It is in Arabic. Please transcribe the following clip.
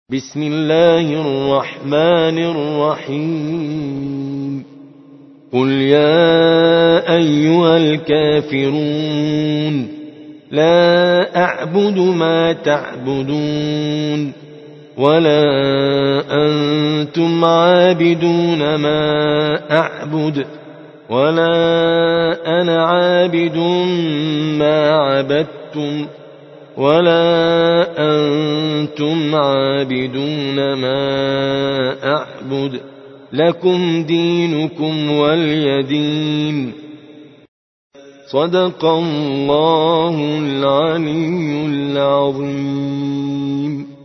بسم الله الرحمن الرحيم قل يا أيها الكافرون لا أعبد ما تعبدون ولا أنتم عابدون ما أعبد ولا أنا عابد ما عبدتم ولا أنتم عابدون ما أعبد لكم دينكم ولي دين. صدق الله العلي العظيم.